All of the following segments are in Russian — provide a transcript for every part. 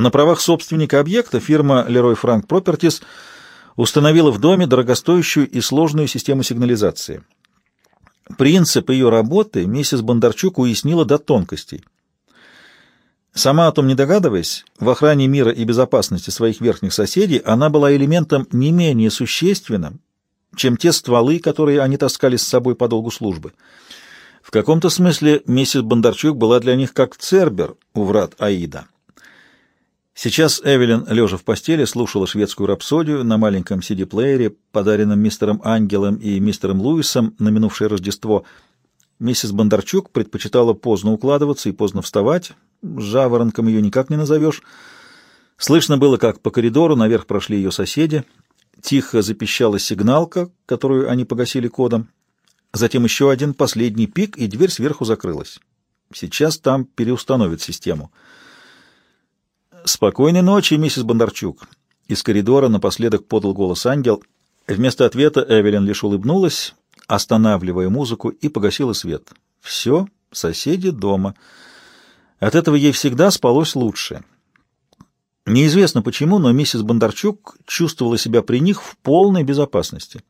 На правах собственника объекта фирма Leroy Frank Properties установила в доме дорогостоящую и сложную систему сигнализации. Принцип ее работы миссис Бондарчук уяснила до тонкостей. Сама о том не догадываясь, в охране мира и безопасности своих верхних соседей она была элементом не менее существенным, чем те стволы, которые они таскали с собой по долгу службы. В каком-то смысле миссис Бондарчук была для них как Цербер у врат Аида. Сейчас Эвелин, лежа в постели, слушала шведскую рапсодию на маленьком CD-плеере, подаренном мистером Ангелом и мистером Луисом на минувшее Рождество. Миссис Бондарчук предпочитала поздно укладываться и поздно вставать, жаворонком ее никак не назовешь. Слышно было, как по коридору наверх прошли ее соседи. Тихо запищала сигналка, которую они погасили кодом. Затем еще один, последний пик, и дверь сверху закрылась. Сейчас там переустановят систему. «Спокойной ночи, миссис Бондарчук!» Из коридора напоследок подал голос ангел. Вместо ответа Эвелин лишь улыбнулась, останавливая музыку, и погасила свет. Все, соседи дома. От этого ей всегда спалось лучше. Неизвестно почему, но миссис Бондарчук чувствовала себя при них в полной безопасности.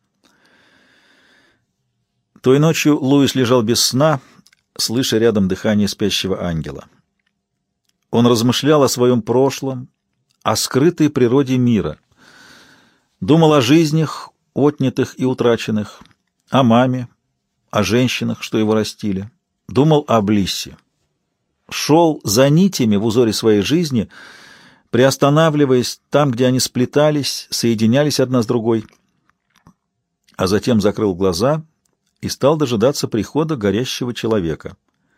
Той ночью Луис лежал без сна, слыша рядом дыхание спящего ангела. Он размышлял о своем прошлом, о скрытой природе мира. Думал о жизнях, отнятых и утраченных, о маме, о женщинах, что его растили. Думал о Блиссе. Шел за нитями в узоре своей жизни, приостанавливаясь там, где они сплетались, соединялись одна с другой, а затем закрыл глаза и стал дожидаться прихода горящего человека.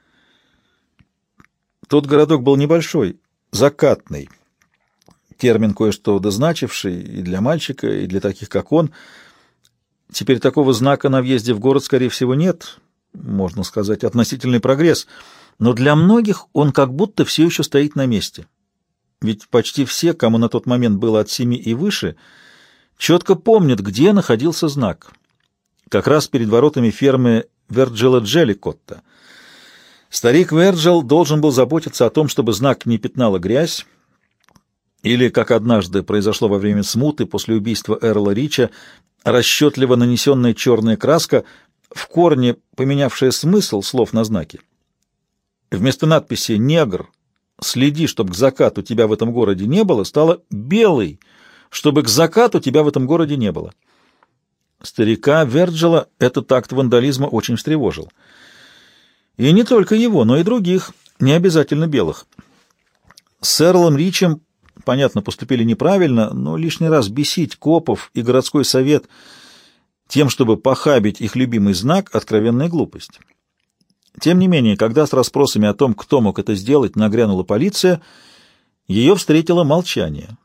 Тот городок был небольшой, закатный, термин кое-что дозначивший и для мальчика, и для таких, как он. Теперь такого знака на въезде в город, скорее всего, нет, можно сказать, относительный прогресс, но для многих он как будто все еще стоит на месте. Ведь почти все, кому на тот момент было от 7 и выше, четко помнят, где находился знак. Как раз перед воротами фермы Верджила Джелликотта. Старик Верджил должен был заботиться о том, чтобы знак не пятнала грязь, или, как однажды произошло во время смуты после убийства Эрла Рича, расчетливо нанесенная черная краска, в корне поменявшая смысл слов на знаке. Вместо надписи «Негр, следи, чтобы к закату тебя в этом городе не было», стало «Белый, чтобы к закату тебя в этом городе не было». Старика Верджила этот акт вандализма очень встревожил. И не только его, но и других, не обязательно белых. С Эрлом Ричем, понятно, поступили неправильно, но лишний раз бесить копов и городской совет тем, чтобы похабить их любимый знак — откровенная глупость. Тем не менее, когда с расспросами о том, кто мог это сделать, нагрянула полиция, ее встретило молчание.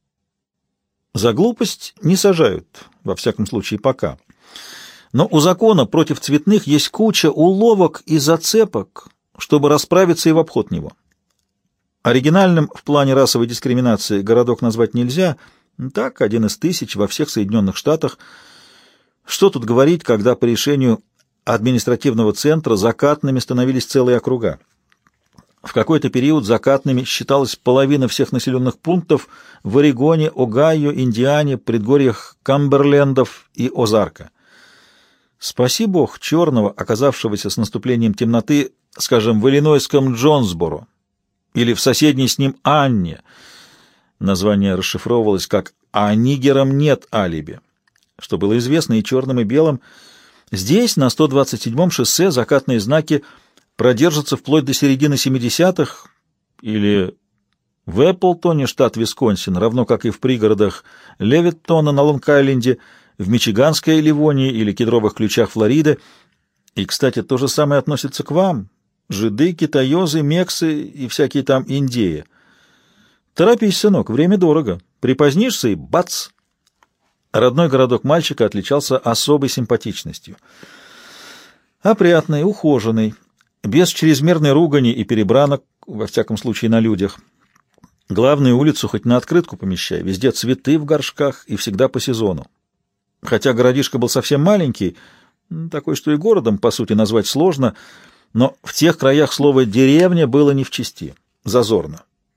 За глупость не сажают, во всяком случае пока. Но у закона против цветных есть куча уловок и зацепок, чтобы расправиться и в обход него. Оригинальным в плане расовой дискриминации городок назвать нельзя, так, 1 из 1000 во всех Соединенных Штатах. Что тут говорить, когда по решению административного центра закатными становились целые округа. В какой-то период закатными считалась половина всех населенных пунктов в Орегоне, Огайо, Индиане, предгорьях Камберлендов и Озарка. Спаси Бог черного, оказавшегося с наступлением темноты, скажем, в иллинойском Джонсборо или в соседней с ним Анне. Название расшифровывалось как «А нигерам нет алиби», что было известно и черным, и белым. Здесь, на 127-м шоссе, закатные знаки продержатся вплоть до середины 70-х, или в Эпплтоне, штат Висконсин, равно как и в пригородах Левиттона на Лонг-Айленде, в Мичиганской Ливонии или Кедровых Ключах Флориды. И, кстати, то же самое относится к вам, жиды, китаёзы, мексы и всякие там индеи. Торопись, сынок, время дорого. Припозднишься и бац! Родной городок мальчика отличался особой симпатичностью. Опрятный, ухоженный, без чрезмерной ругани и перебранок, во всяком случае на людях. Главную улицу хоть на открытку помещай, везде цветы в горшках и всегда по сезону. Хотя городишко был совсем маленький, такой, что и городом, по сути, назвать сложно, но в тех краях слово «деревня» было не в чести, зазорно.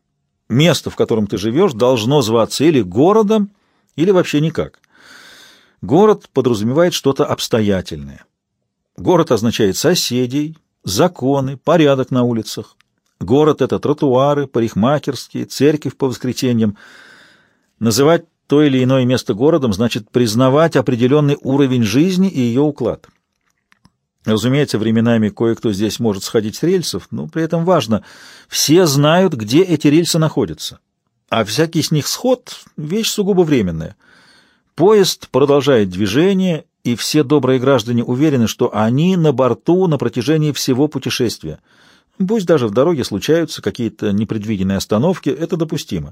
Место, в котором ты живешь, должно зваться или городом, или вообще никак. Город подразумевает что-то обстоятельное. Город означает соседей, законы, порядок на улицах. Город — это тротуары, парикмахерские, церковь по воскресеньям. Называть то или иное место городом значит признавать определенный уровень жизни и ее уклад. Разумеется, временами кое-кто здесь может сходить с рельсов, но при этом важно, все знают, где эти рельсы находятся. А всякий с них сход — вещь сугубо временная. Поезд продолжает движение, и все добрые граждане уверены, что они на борту на протяжении всего путешествия. Пусть даже в дороге случаются какие-то непредвиденные остановки, это допустимо.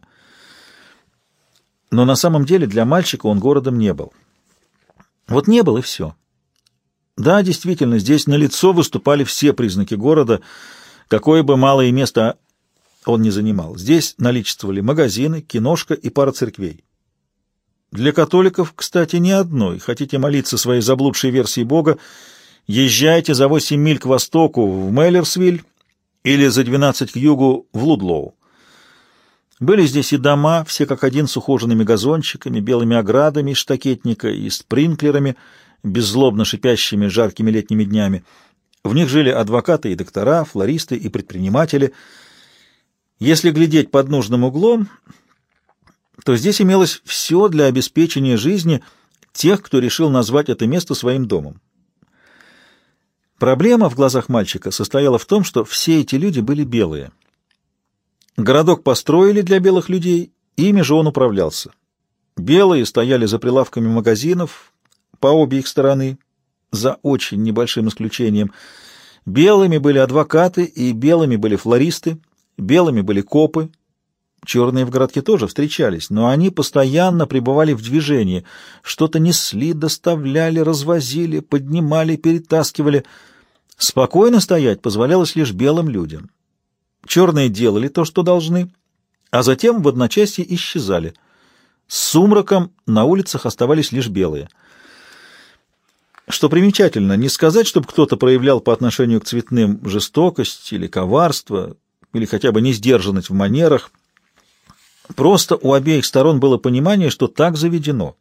Но на самом деле для мальчика он городом не был. Вот не был, и все. Да, действительно, здесь налицо выступали все признаки города, какое бы малое место он не занимал. Здесь наличествовали магазины, киношка и пара церквей. Для католиков, кстати, ни одной. Хотите молиться своей заблудшей версии Бога, езжайте за 8 миль к востоку в Меллерсвиль или за 12 к югу в Лудлоу. Были здесь и дома, все как один, с ухоженными газончиками, белыми оградами из штакетника и спринклерами, беззлобно шипящими жаркими летними днями. В них жили адвокаты и доктора, флористы и предприниматели. Если глядеть под нужным углом, то здесь имелось все для обеспечения жизни тех, кто решил назвать это место своим домом. Проблема в глазах мальчика состояла в том, что все эти люди были белые. Городок построили для белых людей, ими же он управлялся. Белые стояли за прилавками магазинов по обе их стороны, за очень небольшим исключением. Белыми были адвокаты и белыми были флористы, белыми были копы. Черные в городке тоже встречались, но они постоянно пребывали в движении, что-то несли, доставляли, развозили, поднимали, перетаскивали. Спокойно стоять позволялось лишь белым людям. Черные делали то, что должны, а затем в одночасье исчезали. С сумраком на улицах оставались лишь белые. Что примечательно, не сказать, чтобы кто-то проявлял по отношению к цветным жестокость или коварство, или хотя бы несдержанность в манерах. Просто у обеих сторон было понимание, что так заведено.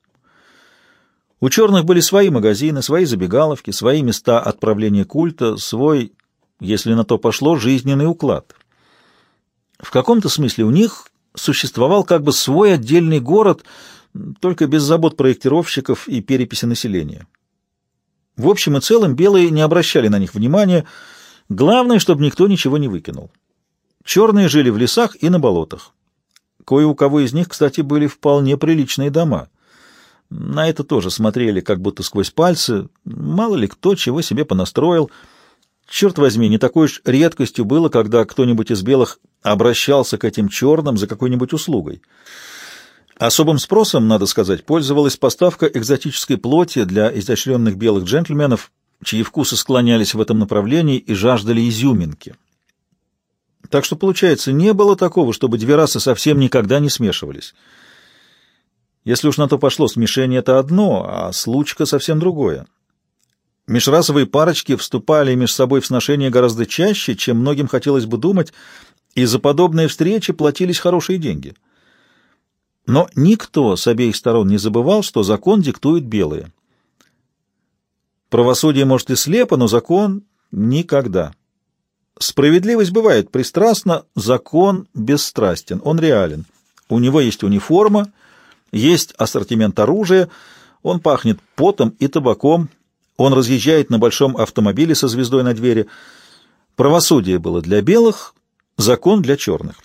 У черных были свои магазины, свои забегаловки, свои места отправления культа, свой, если на то пошло, жизненный уклад. В каком-то смысле у них существовал как бы свой отдельный город, только без забот проектировщиков и переписи населения. В общем и целом белые не обращали на них внимания, главное, чтобы никто ничего не выкинул. Черные жили в лесах и на болотах. Кое у кого из них, кстати, были вполне приличные дома. На это тоже смотрели как будто сквозь пальцы, мало ли кто чего себе понастроил. Черт возьми, не такой уж редкостью было, когда кто-нибудь из белых обращался к этим черным за какой-нибудь услугой. Особым спросом, надо сказать, пользовалась поставка экзотической плоти для изощренных белых джентльменов, чьи вкусы склонялись в этом направлении и жаждали изюминки. Так что, получается, не было такого, чтобы две расы совсем никогда не смешивались. Если уж на то пошло, смешение — это одно, а случка — совсем другое. Межрасовые парочки вступали между собой в сношения гораздо чаще, чем многим хотелось бы думать, и за подобные встречи платились хорошие деньги. Но никто с обеих сторон не забывал, что закон диктуют белые. Правосудие, может, и слепо, но закон — никогда. Справедливость бывает пристрастна, закон бесстрастен, он реален. У него есть униформа, есть ассортимент оружия, он пахнет потом и табаком, он разъезжает на большом автомобиле со звездой на двери. Правосудие было для белых, закон для черных.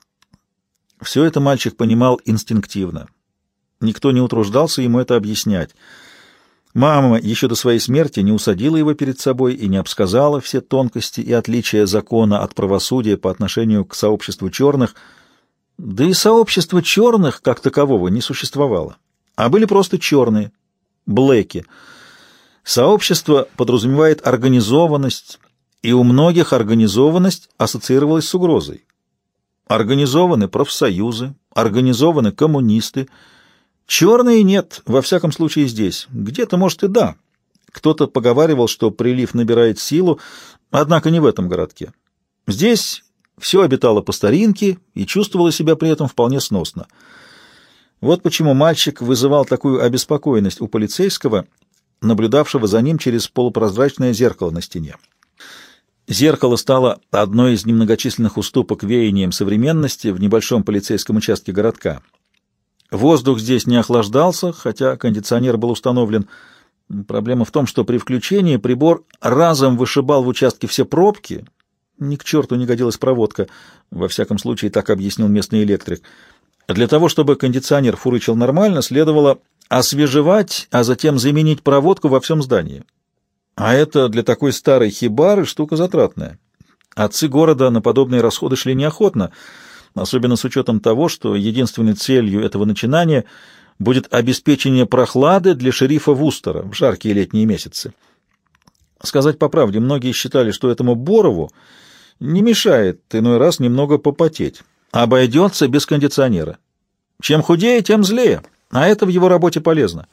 Все это мальчик понимал инстинктивно. Никто не утруждался ему это объяснять. Мама еще до своей смерти не усадила его перед собой и не обсказала все тонкости и отличия закона от правосудия по отношению к сообществу черных, да и сообщества черных как такового не существовало, а были просто черные, блэки. Сообщество подразумевает организованность, и у многих организованность ассоциировалась с угрозой. Организованы профсоюзы, организованы коммунисты. Черные нет, во всяком случае здесь. Где-то, может, и да. Кто-то поговаривал, что прилив набирает силу, однако не в этом городке. Здесь все обитало по старинке и чувствовало себя при этом вполне сносно. Вот почему мальчик вызывал такую обеспокоенность у полицейского, наблюдавшего за ним через полупрозрачное зеркало на стене. Зеркало стало одной из немногочисленных уступок веяниям современности в небольшом полицейском участке городка. Воздух здесь не охлаждался, хотя кондиционер был установлен. Проблема в том, что при включении прибор разом вышибал в участке все пробки. Ни к черту не годилась проводка. Во всяком случае, так объяснил местный электрик. Для того, чтобы кондиционер фурычил нормально, следовало освежевать, а затем заменить проводку во всем здании. А это для такой старой хибары штука затратная. Отцы города на подобные расходы шли неохотно, особенно с учетом того, что единственной целью этого начинания будет обеспечение прохлады для шерифа Вустера в жаркие летние месяцы. Сказать по правде, многие считали, что этому Борову не мешает иной раз немного попотеть. Обойдется без кондиционера. Чем худее, тем злее, а это в его работе полезно.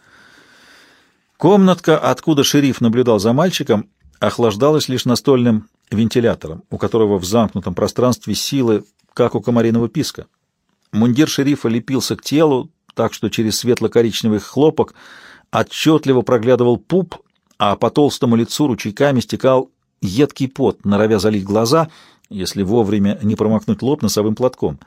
Комнатка, откуда шериф наблюдал за мальчиком, охлаждалась лишь настольным вентилятором, у которого в замкнутом пространстве силы, как у комариного писка. Мундир шерифа лепился к телу, так что через светло-коричневый хлопок отчетливо проглядывал пуп, а по толстому лицу ручейками стекал едкий пот, норовя залить глаза, если вовремя не промокнуть лоб носовым платком.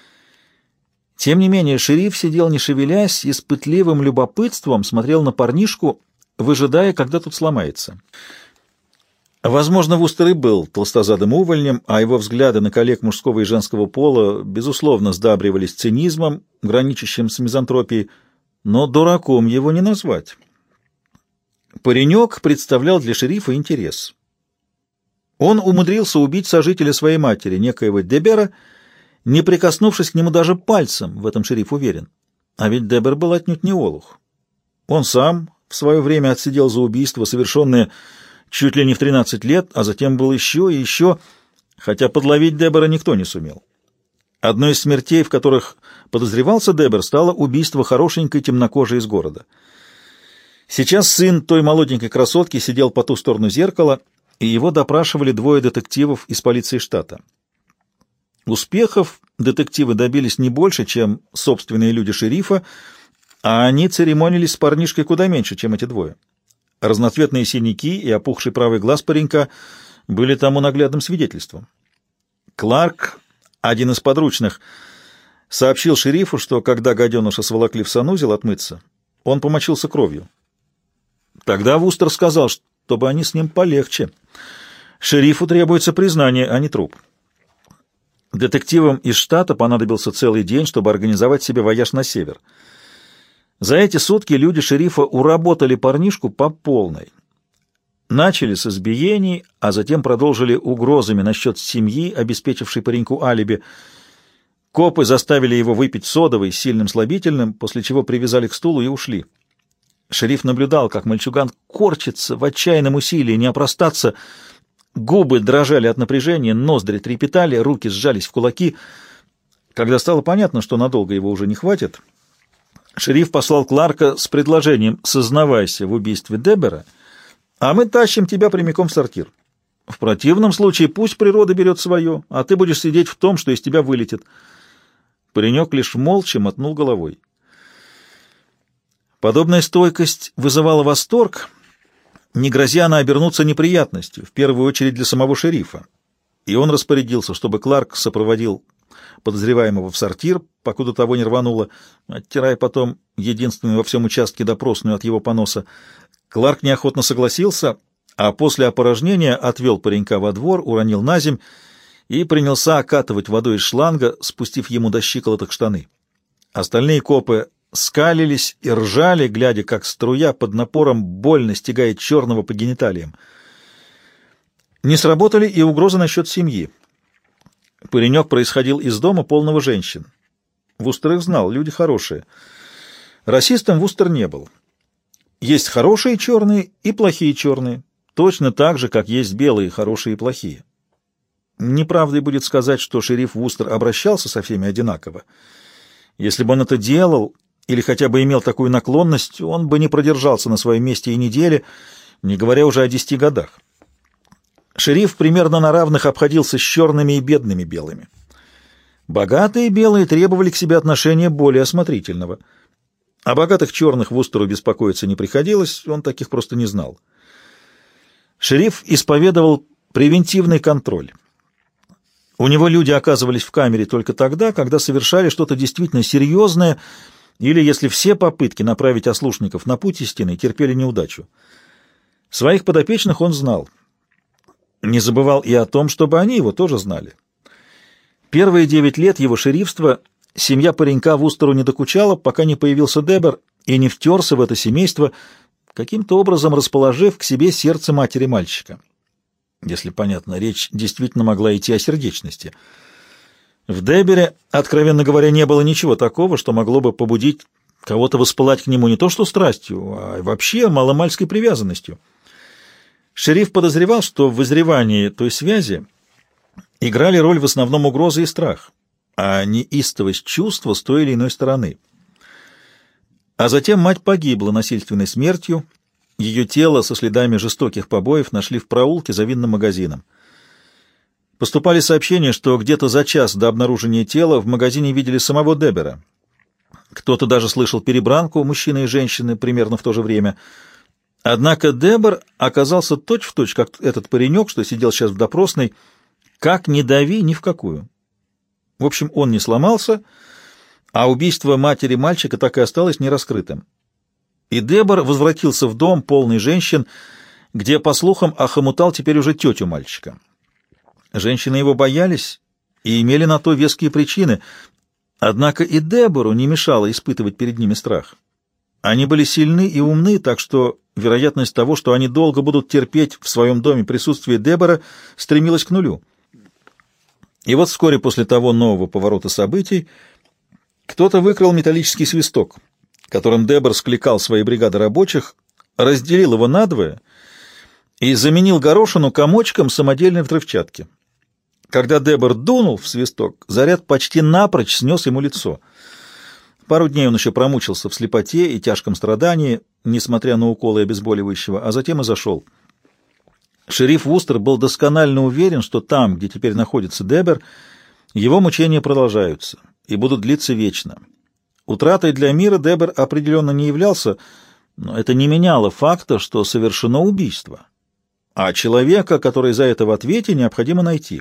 Тем не менее, шериф сидел не шевелясь и с пытливым любопытством смотрел на парнишку, выжидая, когда тут сломается. Возможно, Вустер и был толстозадым увольнем, а его взгляды на коллег мужского и женского пола, безусловно, сдабривались цинизмом, граничащим с мизантропией, но дураком его не назвать. Паренек представлял для шерифа интерес. Он умудрился убить сожителя своей матери, некоего Дебера, не прикоснувшись к нему даже пальцем, в этом шериф уверен. А ведь Дебер был отнюдь не олух. Он сам в свое время отсидел за убийство, совершенное чуть ли не в 13 лет, а затем был еще и еще, хотя подловить Дебера никто не сумел. Одной из смертей, в которых подозревался Дебер, стало убийство хорошенькой темнокожей из города. Сейчас сын той молоденькой красотки сидел по ту сторону зеркала, и его допрашивали двое детективов из полиции штата. Успехов детективы добились не больше, чем собственные люди шерифа, а они церемонились с парнишкой куда меньше, чем эти двое. Разноцветные синяки и опухший правый глаз паренька были тому наглядным свидетельством. Кларк, один из подручных, сообщил шерифу, что когда гаденыша сволокли в санузел отмыться, он помочился кровью. Тогда Вустер сказал, чтобы они с ним полегче. Шерифу требуется признание, а не труп. Детективам из штата понадобился целый день, чтобы организовать себе вояж на север. За эти сутки люди шерифа уработали парнишку по полной. Начали с избиений, а затем продолжили угрозами насчет семьи, обеспечившей пареньку алиби. Копы заставили его выпить содовый с сильным слабительным, после чего привязали к стулу и ушли. Шериф наблюдал, как мальчуган корчится в отчаянном усилии не опростаться. Губы дрожали от напряжения, ноздри трепетали, руки сжались в кулаки. Когда стало понятно, что надолго его уже не хватит, шериф послал Кларка с предложением: «Сознавайся в убийстве Дебера, а мы тащим тебя прямиком в сортир. В противном случае пусть природа берет свое, а ты будешь сидеть в том, что из тебя вылетит». Паренек лишь молча мотнул головой. Подобная стойкость вызывала восторг, не грозя она обернуться неприятностью, в первую очередь для самого шерифа. И он распорядился, чтобы Кларк сопроводил подозреваемого в сортир, покуда того не рвануло, оттирая потом единственную во всем участке допросную от его поноса. Кларк неохотно согласился, а после опорожнения отвел паренька во двор, уронил на земь и принялся окатывать водой из шланга, спустив ему до щиколоток штаны. Остальные копы скалились и ржали, глядя, как струя под напором больно стягает черного по гениталиям. Не сработали и угрозы насчет семьи. Паренек происходил из дома, полного женщин. Вустер их знал, люди хорошие. Расистом Вустер не был. Есть хорошие черные и плохие черные, точно так же, как есть белые, хорошие и плохие. Неправдой будет сказать, что шериф Вустер обращался со всеми одинаково. Если бы он это делал, или хотя бы имел такую наклонность, он бы не продержался на своем месте и недели, не говоря уже о 10 годах. Шериф примерно на равных обходился с черными и бедными белыми. Богатые белые требовали к себе отношения более осмотрительного. О богатых черных Вустеру беспокоиться не приходилось, он таких просто не знал. Шериф исповедовал превентивный контроль. У него люди оказывались в камере только тогда, когда совершали что-то действительно серьезное, или если все попытки направить ослушников на путь истины терпели неудачу. Своих подопечных он знал. Не забывал и о том, чтобы они его тоже знали. Первые 9 лет его шерифства семья паренька Вустеру не докучала, пока не появился Дебер и не втерся в это семейство, каким-то образом расположив к себе сердце матери мальчика. Если понятно, речь действительно могла идти о сердечности. В Дебере, откровенно говоря, не было ничего такого, что могло бы побудить кого-то воспылать к нему не то что страстью, а вообще маломальской привязанностью. Шериф подозревал, что в вызревании той связи играли роль в основном угроза и страх, а не истовость чувства с той или иной стороны. А затем мать погибла насильственной смертью, ее тело со следами жестоких побоев нашли в проулке за винным магазином. Поступали сообщения, что где-то за час до обнаружения тела в магазине видели самого Дебера. Кто-то даже слышал перебранку мужчины и женщины примерно в то же время. Однако Дебер оказался точь-в-точь, как этот паренек, что сидел сейчас в допросной, как ни дави, ни в какую. В общем, он не сломался, а убийство матери мальчика так и осталось нераскрытым. И Дебер возвратился в дом, полный женщин, где, по слухам, охомутал теперь уже тетю мальчика. Женщины его боялись и имели на то веские причины, однако и Дебору не мешало испытывать перед ними страх. Они были сильны и умны, так что вероятность того, что они долго будут терпеть в своем доме присутствие Дебора, стремилась к нулю. И вот вскоре после того нового поворота событий кто-то выкрал металлический свисток, которым Дебор скликал свои бригады рабочих, разделил его надвое и заменил горошину комочком самодельной взрывчатки. Когда Дебор дунул в свисток, заряд почти напрочь снес ему лицо. Пару дней он еще промучился в слепоте и тяжком страдании, несмотря на уколы обезболивающего, а затем и зашел. Шериф Вустер был досконально уверен, что там, где теперь находится Дебер, его мучения продолжаются и будут длиться вечно. Утратой для мира Дебер определенно не являлся, но это не меняло факта, что совершено убийство, а человека, который за это в ответе, необходимо найти.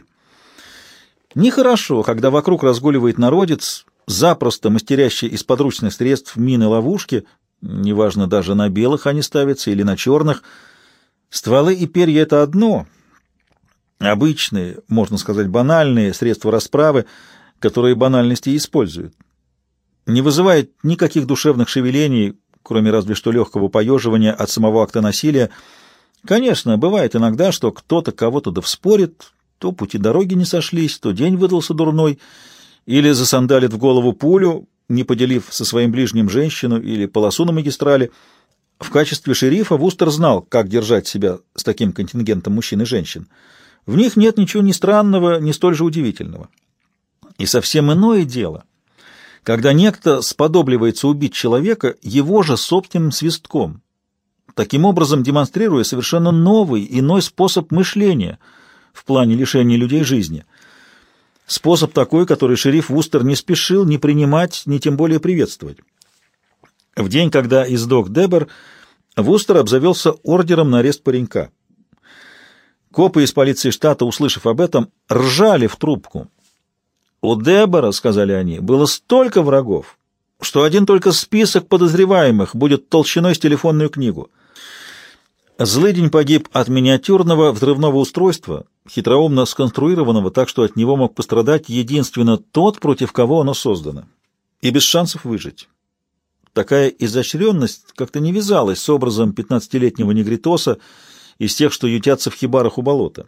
Нехорошо, когда вокруг разгуливает народец, запросто мастерящий из подручных средств мины-ловушки, неважно, даже на белых они ставятся или на черных. Стволы и перья — это одно, обычные, можно сказать, банальные средства расправы, которые банальности используют. Не вызывает никаких душевных шевелений, кроме разве что легкого поеживания от самого акта насилия. Конечно, бывает иногда, что кто-то кого-то да вспорит, то пути дороги не сошлись, то день выдался дурной, или засандалит в голову пулю, не поделив со своим ближним женщину или полосу на магистрали. В качестве шерифа Вустер знал, как держать себя с таким контингентом мужчин и женщин. В них нет ничего ни странного, ни столь же удивительного. И совсем иное дело, когда некто сподобливается убить человека его же собственным свистком, таким образом демонстрируя совершенно новый, иной способ мышления в плане лишения людей жизни. Способ такой, который шериф Вустер не спешил ни принимать, ни тем более приветствовать. В день, когда издох Дебер, Вустер обзавелся ордером на арест паренька. Копы из полиции штата, услышав об этом, ржали в трубку. «У Дебора, — сказали они, — было столько врагов, что один только список подозреваемых будет толщиной с телефонную книгу». Злыдень погиб от миниатюрного взрывного устройства, хитроумно сконструированного так, что от него мог пострадать единственно тот, против кого оно создано, и без шансов выжить. Такая изощренность как-то не вязалась с образом 15-летнего негритоса из тех, что ютятся в хибарах у болота.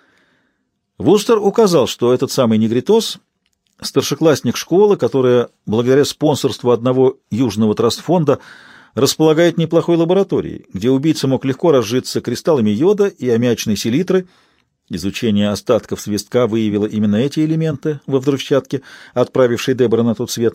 Вустер указал, что этот самый негритос — старшеклассник школы, которая, благодаря спонсорству одного южного трастфонда, располагает неплохой лабораторией, где убийца мог легко разжиться кристаллами йода и аммиачной селитры. Изучение остатков свистка выявило именно эти элементы во взрывчатке, отправившей Дебора на тот свет.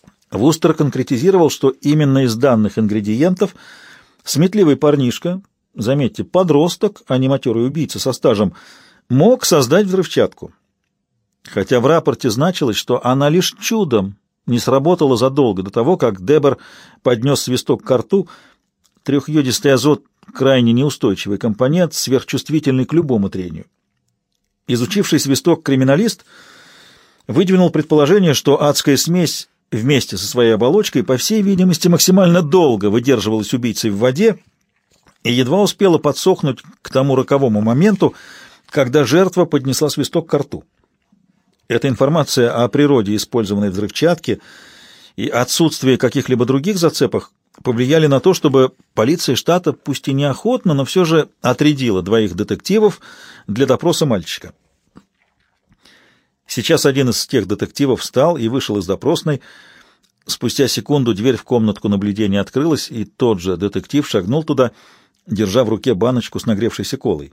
Вустер конкретизировал, что именно из данных ингредиентов сметливый парнишка, заметьте, подросток, а не матерый убийца со стажем, мог создать взрывчатку. Хотя в рапорте значилось, что она лишь чудом не сработала задолго до того, как Дебер поднес свисток ко рту. Трехйодистый азот — крайне неустойчивый компонент, сверхчувствительный к любому трению. Изучивший свисток криминалист выдвинул предположение, что адская смесь вместе со своей оболочкой, по всей видимости, максимально долго выдерживалась убийцей в воде и едва успела подсохнуть к тому роковому моменту, когда жертва поднесла свисток ко рту. Эта информация о природе использованной взрывчатки и отсутствие каких-либо других зацепок повлияли на то, чтобы полиция штата, пусть и неохотно, но все же отрядила двоих детективов для допроса мальчика. Сейчас один из тех детективов встал и вышел из допросной. Спустя секунду дверь в комнатку наблюдения открылась, и тот же детектив шагнул туда, держа в руке баночку с нагревшейся колой.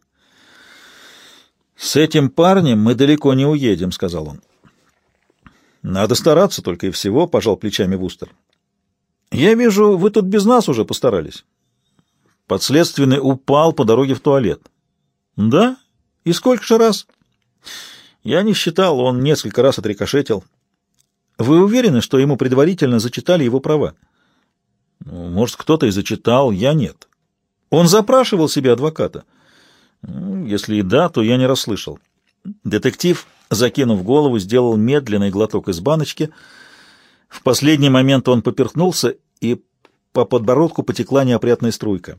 «С этим парнем мы далеко не уедем», — сказал он. «Надо стараться только и всего», — пожал плечами Вустер. «Я вижу, вы тут без нас уже постарались». Подследственный упал по дороге в туалет. «Да? И сколько же раз?» «Я не считал, он несколько раз отрикошетил». «Вы уверены, что ему предварительно зачитали его права?» «Может, кто-то и зачитал, я нет». «Он запрашивал себе адвоката?» «Если и да, то я не расслышал». Детектив, закинув голову, сделал медленный глоток из баночки. В последний момент он поперхнулся, и по подбородку потекла неопрятная струйка.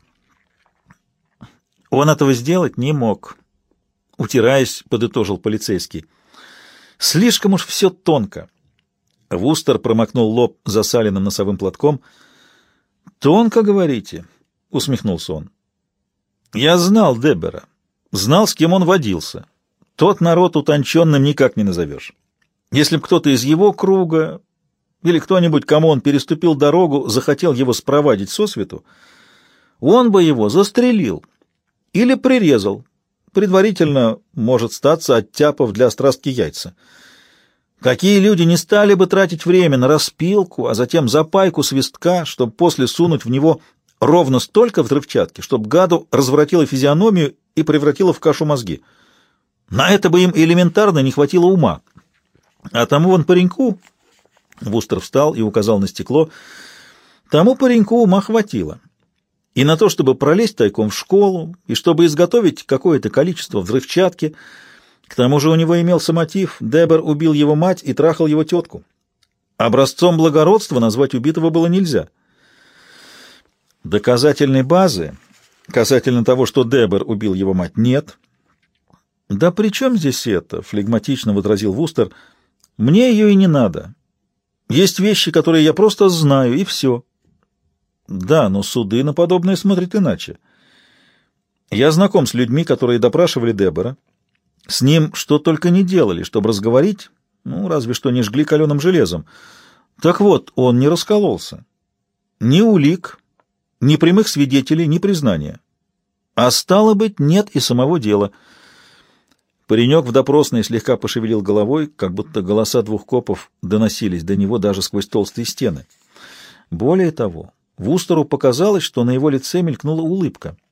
«Он этого сделать не мог», — утираясь, подытожил полицейский. «Слишком уж все тонко». Вустер промокнул лоб засаленным носовым платком. «Тонко, говорите?» — усмехнулся он. «Я знал Дебера, знал, с кем он водился. Тот народ утонченным никак не назовешь. Если б кто-то из его круга или кто-нибудь, кому он переступил дорогу, захотел его спровадить сосвету, он бы его застрелил или прирезал, предварительно, может статься, оттяпав для острастки яйца. Какие люди не стали бы тратить время на распилку, а затем запайку свистка, чтобы после сунуть в него ровно столько взрывчатки, чтобы гаду развратила физиономию и превратила в кашу мозги. На это бы им элементарно не хватило ума. А тому вон пареньку, Вустер встал и указал на стекло, тому пареньку ума хватило. И на то, чтобы пролезть тайком в школу, и чтобы изготовить какое-то количество взрывчатки. К тому же у него имелся мотив: Дебер убил его мать и трахал его тетку. Образцом благородства назвать убитого было нельзя. Доказательной базы касательно того, что Дебер убил его мать, нет. «Да при чем здесь это?» — флегматично возразил Вустер. «Мне ее и не надо. Есть вещи, которые я просто знаю, и все». «Да, но суды на подобное смотрят иначе. Я знаком с людьми, которые допрашивали Дебера. С ним что только не делали, чтобы разговорить, разве что не жгли каленым железом. Так вот, он не раскололся. Ни улик, ни прямых свидетелей, ни признания. А стало быть, нет и самого дела». Паренек в допросной слегка пошевелил головой, как будто голоса двух копов доносились до него даже сквозь толстые стены. Более того, Вустеру показалось, что на его лице мелькнула улыбка.